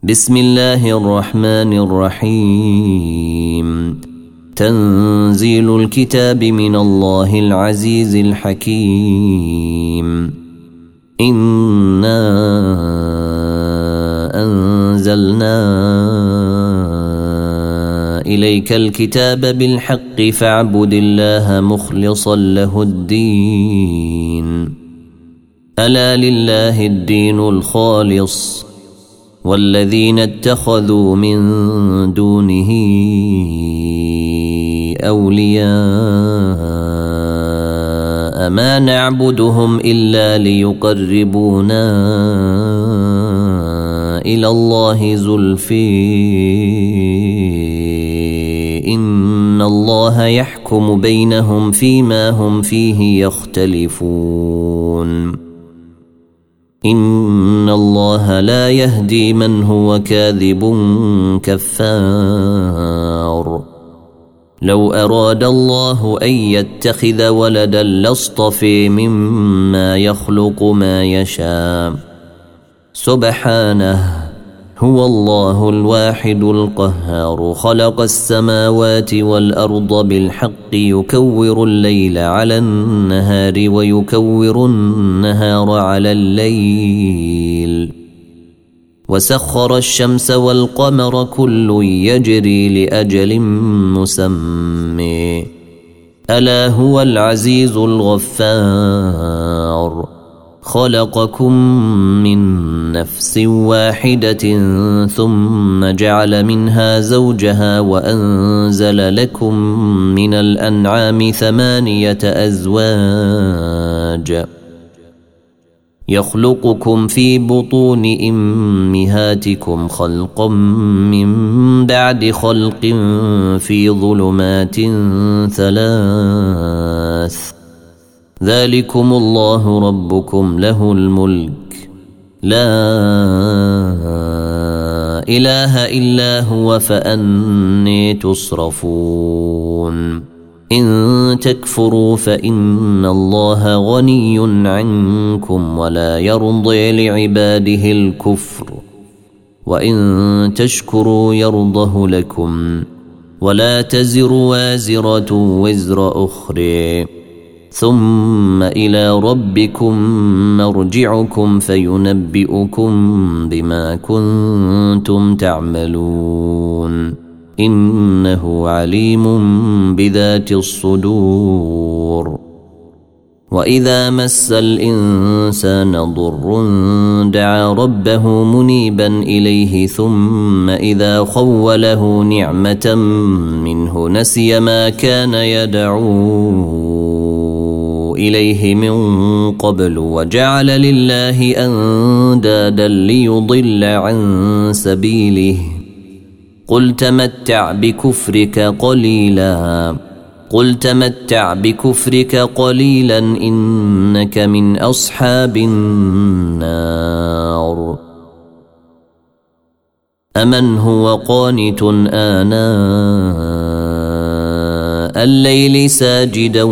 بسم الله الرحمن الرحيم. تنزيل الكتاب من الله العزيز الحكيم. إنا أنزلنا إليك الكتاب بالحق فاعبد الله مخلصا له الدين. ألا لله الدين الخالص والذين اتخذوا من دونه أولياء ما نعبدهم إلا ليقربونا إلى الله زلفي إن الله يحكم بينهم فيما هم فيه يختلفون. إن الله لا يهدي من هو كاذب كفار. لو أراد الله أن يتخذ ولدا لاصطفى مما يخلق ما يشاء سبحانه هو الله الواحد القهار. خلق السماوات والأرض بالحق يكور الليل على النهار ويكور النهار على الليل وسخر الشمس والقمر كل يجري لأجل مسمى ألا هو العزيز الغفار. خلقكم من نفس واحدة ثم جعل منها زوجها وأنزل لكم من الأنعام 8 أزواج يخلقكم في بطون أمهاتكم خلقا من بعد خلق في ظلمات 3 ذلكم الله ربكم له الملك لا إله إلا هو فأني تصرفون. إن تكفروا فإن الله غني عنكم ولا يرضي لعباده الكفر وإن تشكروا يرضه لكم ولا تزر وازرة وزر أخرى ثم إلى ربكم مرجعكم فينبئكم بما كنتم تعملون إنه عليم بذات الصدور. وإذا مس الإنسان ضر دعا ربه منيبا إليه ثم إذا خوله نعمة منه نسي ما كان يدعو إليه من قبل وجعل لله أندادا ليضل عن سبيله. قل تمتع بكفرك قليلا إنك من أصحاب النار. أمن هو قانت آناء الليل ساجدا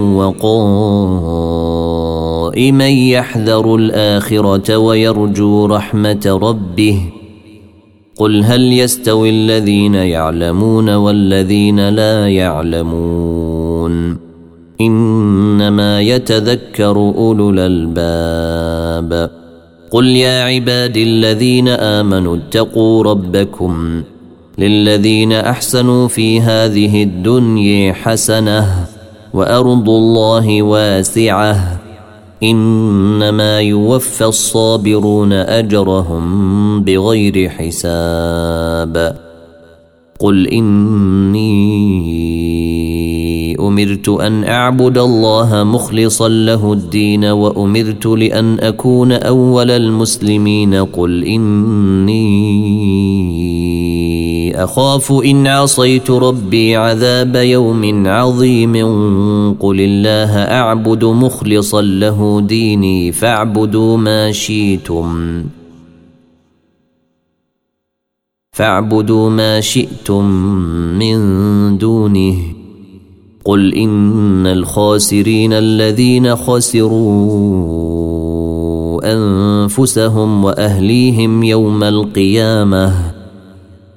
وقائما يحذر الآخرة ويرجو رحمة ربه. قل هل يستوي الذين يعلمون والذين لا يعلمون إنما يتذكر أولو الألباب. قل يا عبادي الذين آمنوا اتقوا ربكم للذين أحسنوا في هذه الدنيا حسنة وأرض الله واسعة إنما يوفى الصابرون أجرهم بغير حساب. قل إني أمرت أن أعبد الله مخلصا له الدين وأمرت لأن أكون أول المسلمين. قل إني أخاف إن عصيت ربي عذاب يوم عظيم. قل الله أعبد مخلصا له ديني فاعبدوا ما شئتم من دونه. قل إن الخاسرين الذين خسروا أنفسهم وأهليهم يوم القيامة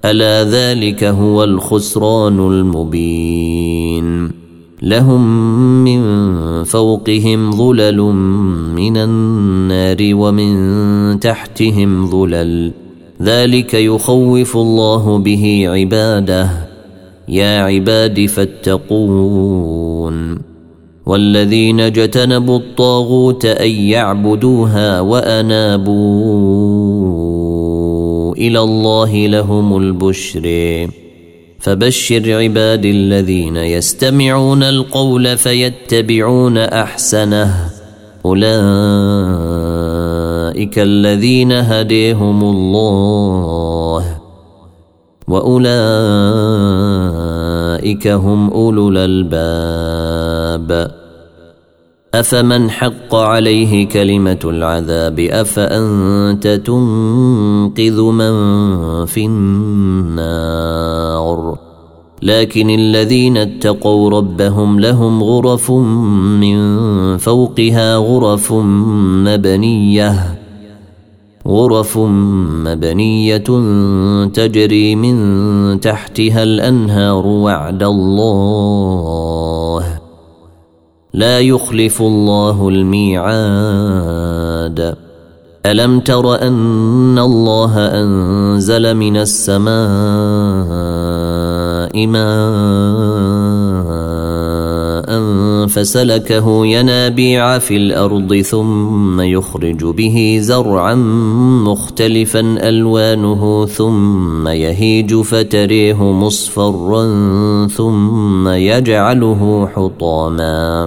ألا ذلك هو الخسران المبين لهم من فوقهم ظلل من النار ومن تحتهم ظلل ذلك يخوف الله به عباده يا عباد فاتقون والذين اجتنبوا الطاغوت أن يعبدوها وأنابوا إلى الله لهم البشر فبشر عبادي الذين يستمعون القول فيتبعون أحسنه أولئك الذين هديهم الله وأولئك هم أولو الألباب أفمن حق عليه كلمة العذاب أفأنت تنقذ من في النار لكن الذين اتقوا ربهم لهم غرف من فوقها غرف مبنية تجري من تحتها الأنهار وعد الله لا يخلف الله الميعاد ألم تر أن الله أنزل من السماء ماء فسلكه ينابيع في الأرض ثم يخرج به زرعا مختلفا ألوانه ثم يهيج فتريه مصفرا ثم يجعله حطاما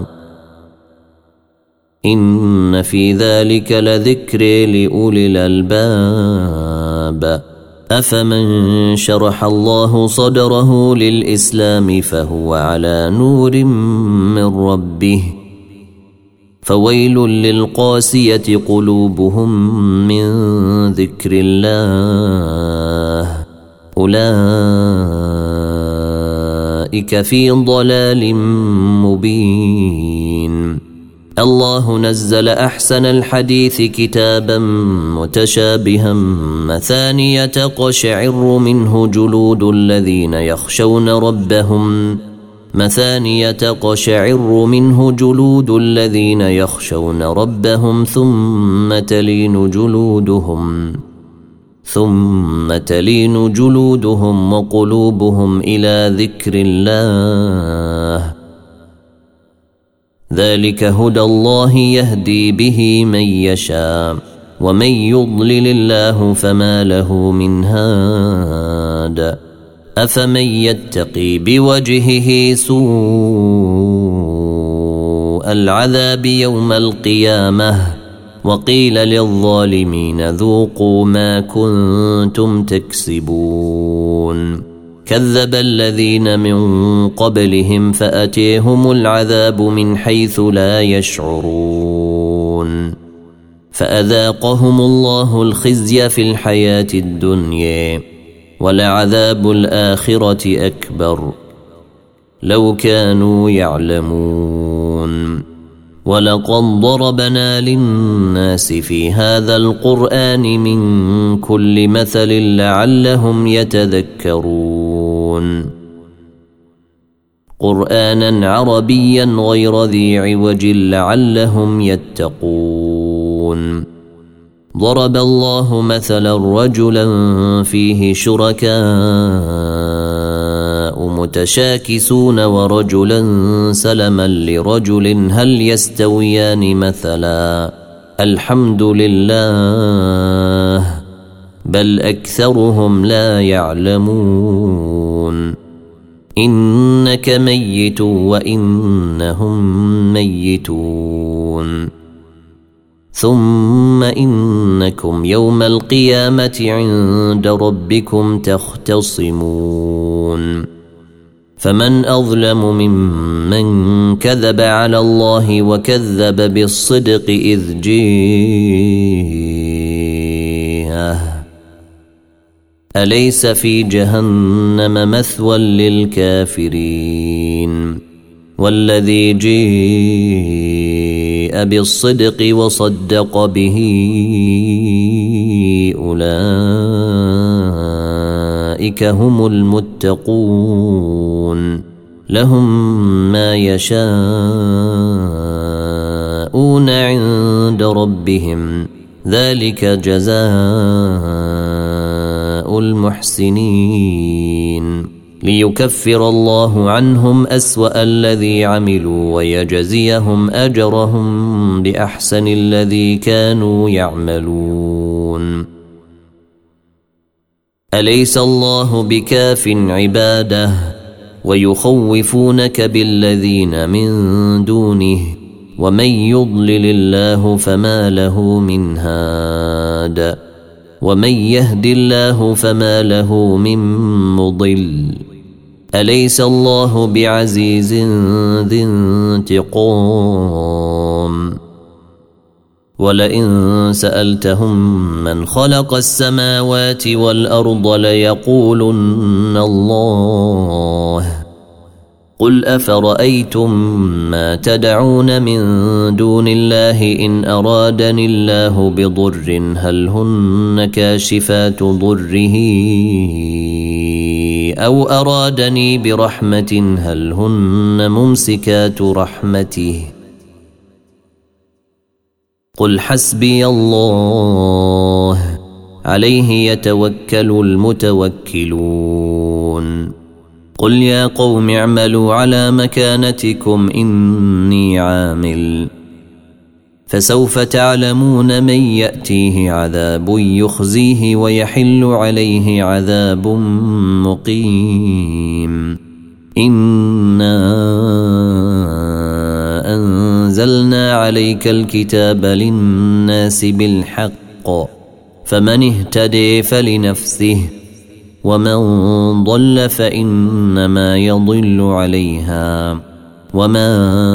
إن في ذلك لذكر لأولي الألباب أفمن شرح الله صدره للإسلام فهو على نور من ربه فويل للقاسية قلوبهم من ذكر الله أولئك في ضلال مبين الله نزل أحسن الحديث كتابا متشابها مثانية تقشعر منه جلود الذين يخشون ربهم ثم تلين جلودهم وقلوبهم إلى ذكر الله ذلك هدى الله يهدي به من يشاء ومن يضلل الله فما له من هاد أفمن يتقي بوجهه سوء العذاب يوم القيامة وقيل للظالمين ذوقوا ما كنتم تكسبون كذب الذين من قبلهم فأتيهم العذاب من حيث لا يشعرون فأذاقهم الله الخزي في الحياة الدنيا ولعذاب الآخرة أكبر لو كانوا يعلمون ولقد ضربنا للناس في هذا القرآن من كل مثل لعلهم يتذكرون قرآنا عربيا غير ذي عوج لعلهم يتقون ضرب الله مثلا رجلا فيه شركاء متشاكسون ورجلا سلما لرجل هل يستويان مثلا الحمد لله بل أكثرهم لا يعلمون إنك ميت وإنهم ميتون ثم إنكم يوم القيامة عند ربكم تختصمون فمن أظلم ممن كذب على الله وكذب بالصدق إذ جاءه أليس في جهنم مثوى للكافرين والذي جاء بالصدق أولئك هم المتقون لهم ما يشاءون عند ربهم ذلك جزاء المحسنين ليكفر الله عنهم أسوأ الذي عملوا ويجزيهم أجرهم بأحسن الذي كانوا يعملون أليس الله بكاف عباده ويخوفونك بالذين من دونه ومن يضلل الله فما له من هاد ومن يهد الله فما له من مضل أليس الله بعزيز ذي انتقام ولئن سألتهم من خلق السماوات والأرض ليقولن الله قل أفرأيتم ما تدعون من دون الله إن أرادني الله بضر هل هن كاشفات ضره أو أرادني برحمة هل هن ممسكات رحمته قل حسبي الله عليه يتوكل المتوكلون قل يا قوم اعملوا على مكانتكم إني عامل فسوف تعلمون من يأتيه عذاب يخزيه ويحل عليه عذاب مقيم إنا أنزلنا عليك الكتاب للناس بالحق فمن اهتدي فلنفسه ومن ضل فإنما يضل عليها وما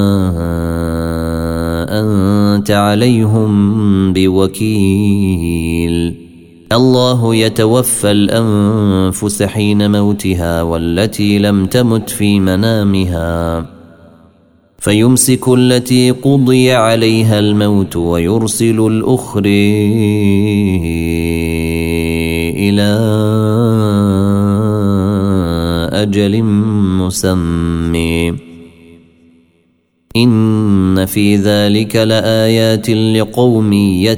أنت عليهم بوكيل الله يتوفى الأنفس حين موتها والتي لم تمت في منامها فيمسك التي قضي عليها الموت ويرسل الأخر إلى أجل مسمى إن في ذلك لآيات لقوم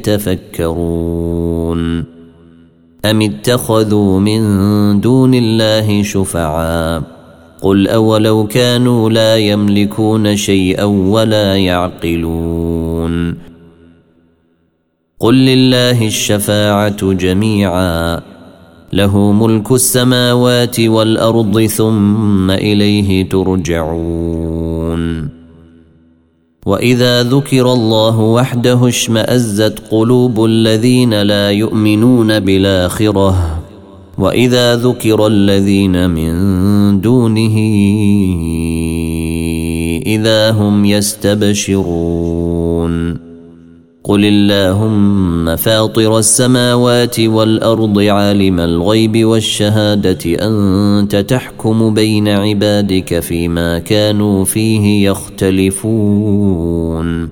يتفكرون أم اتخذوا من دون الله شفعاء قل أولو كانوا لا يملكون شيئا ولا يعقلون قل لله الشفاعة جميعا له ملك السماوات والأرض ثم إليه ترجعون وإذا ذكر الله وحده اشمأزت قلوب الذين لا يؤمنون بالآخرة وإذا ذكر الذين من دونه إذا هم يستبشرون قل اللهم فاطر السماوات والأرض عالم الغيب والشهادة أنت تحكم بين عبادك فيما كانوا فيه يختلفون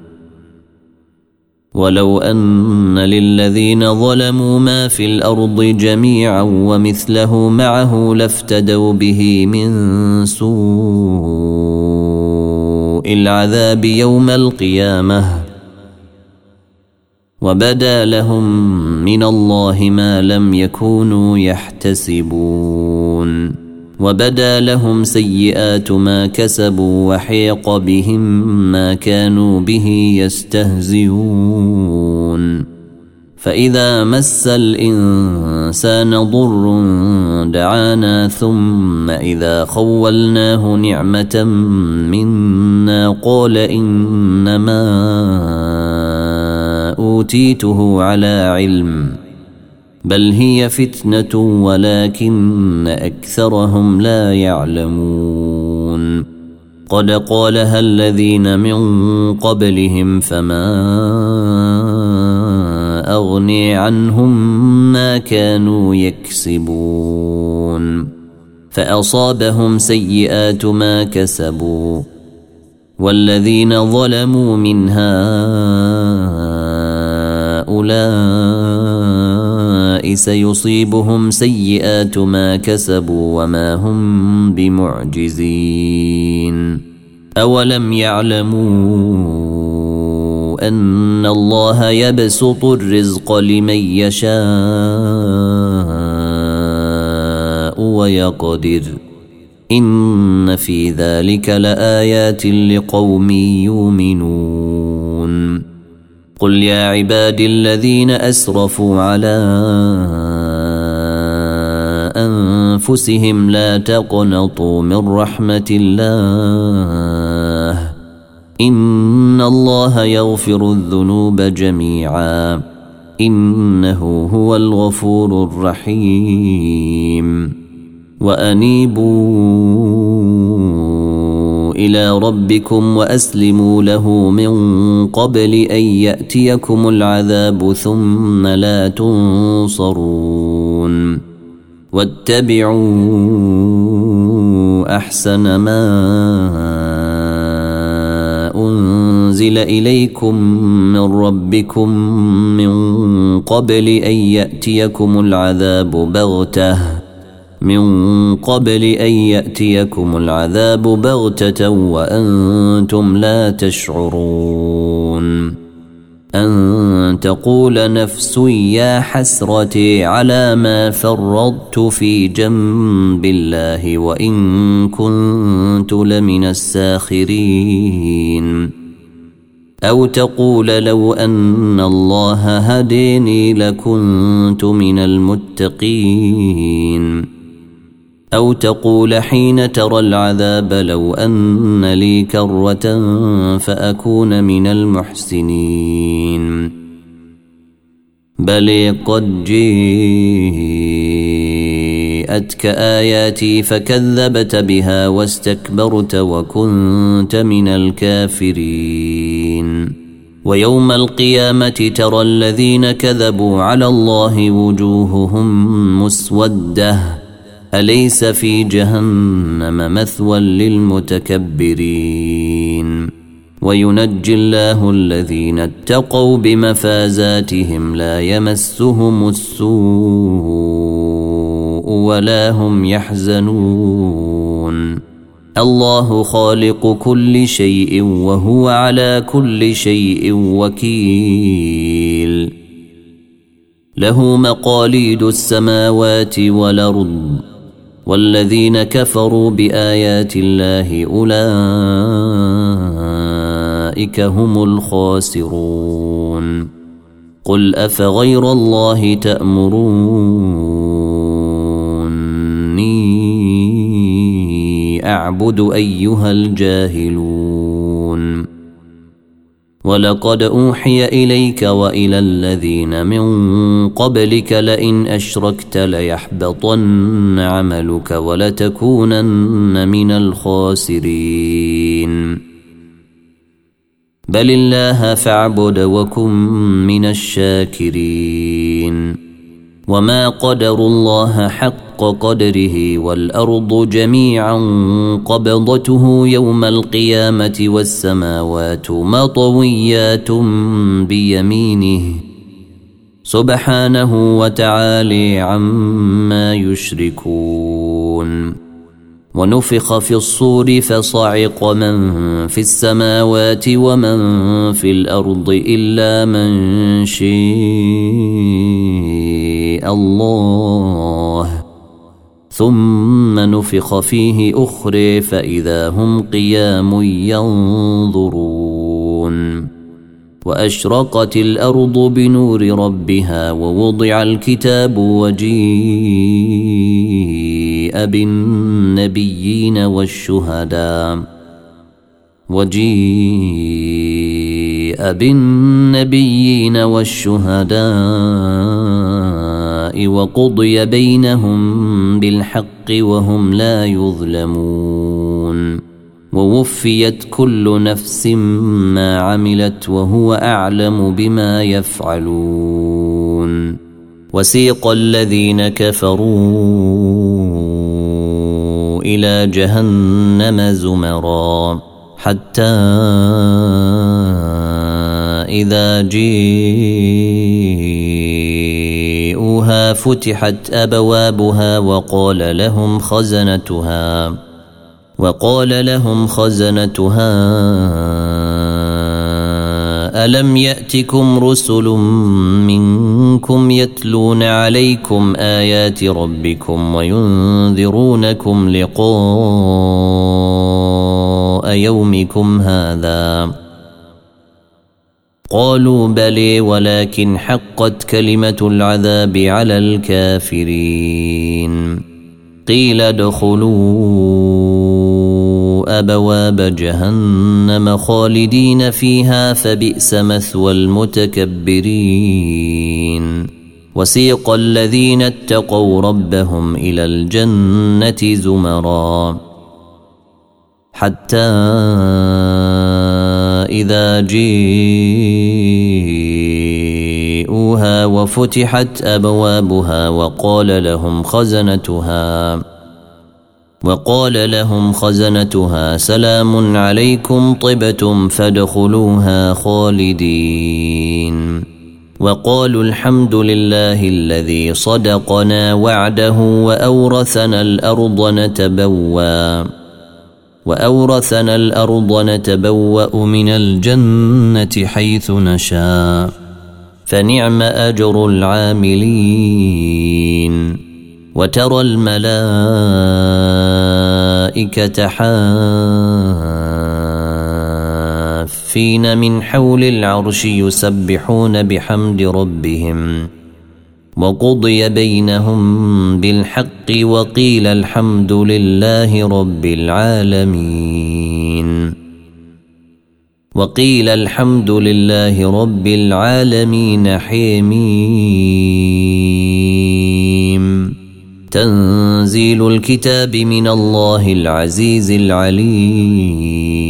ولو أن للذين ظلموا ما في الأرض جميعا ومثله معه لافتدوا به من سوء العذاب يوم القيامة وبدا لهم من الله ما لم يكونوا يحتسبون وبدا لهم سيئات ما كسبوا وحيق بهم ما كانوا به يستهزئون فإذا مس الإنسان ضر دعانا ثم إذا خولناه نعمة منا قال إنما أوتيته على علم بل هي فتنة ولكن أكثرهم لا يعلمون قد قالها الذين من قبلهم فما أغني عنهم ما كانوا يكسبون فأصابهم سيئات ما كسبوا والذين ظلموا من هؤلاء السماء سيصيبهم سيئات ما كسبوا وما هم بمعجزين أولم يعلموا أن الله يبسط الرزق لمن يشاء ويقدر إن في ذلك لآيات لقوم يؤمنون قل يا عبادي الذين أسرفوا على أنفسهم لا تقنطوا من رحمة الله إن الله يغفر الذنوب جميعا إنه هو الغفور الرحيم وأنيبوا إلى ربكم وأسلموا له من قبل أن يأتيكم العذاب ثم لا تنصرون واتبعوا أحسن ما أنزل إليكم من ربكم من قبل أن يأتيكم العذاب بغتة وأنتم لا تشعرون أن تقول نفس يا حسرتي على ما فرطت في جنب الله وإن كنت لمن الساخرين أو تقول لو أن الله هديني لكنت من المتقين أو تقول حين ترى العذاب لو أن لي كرة فأكون من المحسنين بل قد جاءتك آياتي فكذبت بها واستكبرت وكنت من الكافرين ويوم القيامة ترى الذين كذبوا على الله وجوههم مسودة أليس في جهنم مثوى للمتكبرين وينجي الله الذين اتقوا بمفازاتهم لا يمسهم السوء ولا هم يحزنون الله خالق كل شيء وهو على كل شيء وكيل له مقاليد السماوات والأرض والذين كفروا بآيات الله أولئك هم الخاسرون قل أفغير الله تأمروني أعبد أيها الجاهلون ولقد أوحي إليك وإلى الذين من قبلك لئن أشركت ليحبطن عملك ولتكونن من الخاسرين بل الله فاعبد وكن من الشاكرين وما قدروا الله حق قدره والأرض جميعا قبضته يوم القيامة والسماوات مطويات بيمينه سبحانه وتعالى عما يشركون ونفخ في الصور فصعق من في السماوات ومن في الأرض إلا من شاء الله ثم نفخ فيه أخرى فإذا هم قيام ينظرون وأشرقت الأرض بنور ربها ووضع الكتاب وجيء بالنبيين والشهداء وقضي بينهم بالحق وهم لا يظلمون ووفيت كل نفس ما عملت وهو أعلم بما يفعلون وسيق الذين كفروا إلى جهنم زمرا حتى إذا جاءوها فيها فتحت أبوابها وقال لهم خزنتها ألم يأتكم رسل منكم يتلون عليكم آيات ربكم وينذرونكم لقاء يومكم هذا؟ قالوا بلى ولكن حقت كلمة العذاب على الكافرين. قيل ادخلوا أبواب جهنم خالدين فيها فبئس مثوى المتكبرين. وسيق الذين اتقوا ربهم إلى الجنة زمرا حتى إذا جيءوها وفتحت أبوابها وقال لهم خزنتها سلام عليكم طبتم فادخلوها خالدين. وقالوا الحمد لله الذي صدقنا وعده وأورثنا الأرض نتبوأ من الجنة حيث نشاء فنعم أجر العاملين. وترى الملائكة حافين من حول العرش يسبحون بحمد ربهم وقضي بينهم بالحق وقيل الحمد لله رب العالمين حميم. تنزيل الكتاب من الله العزيز العليم.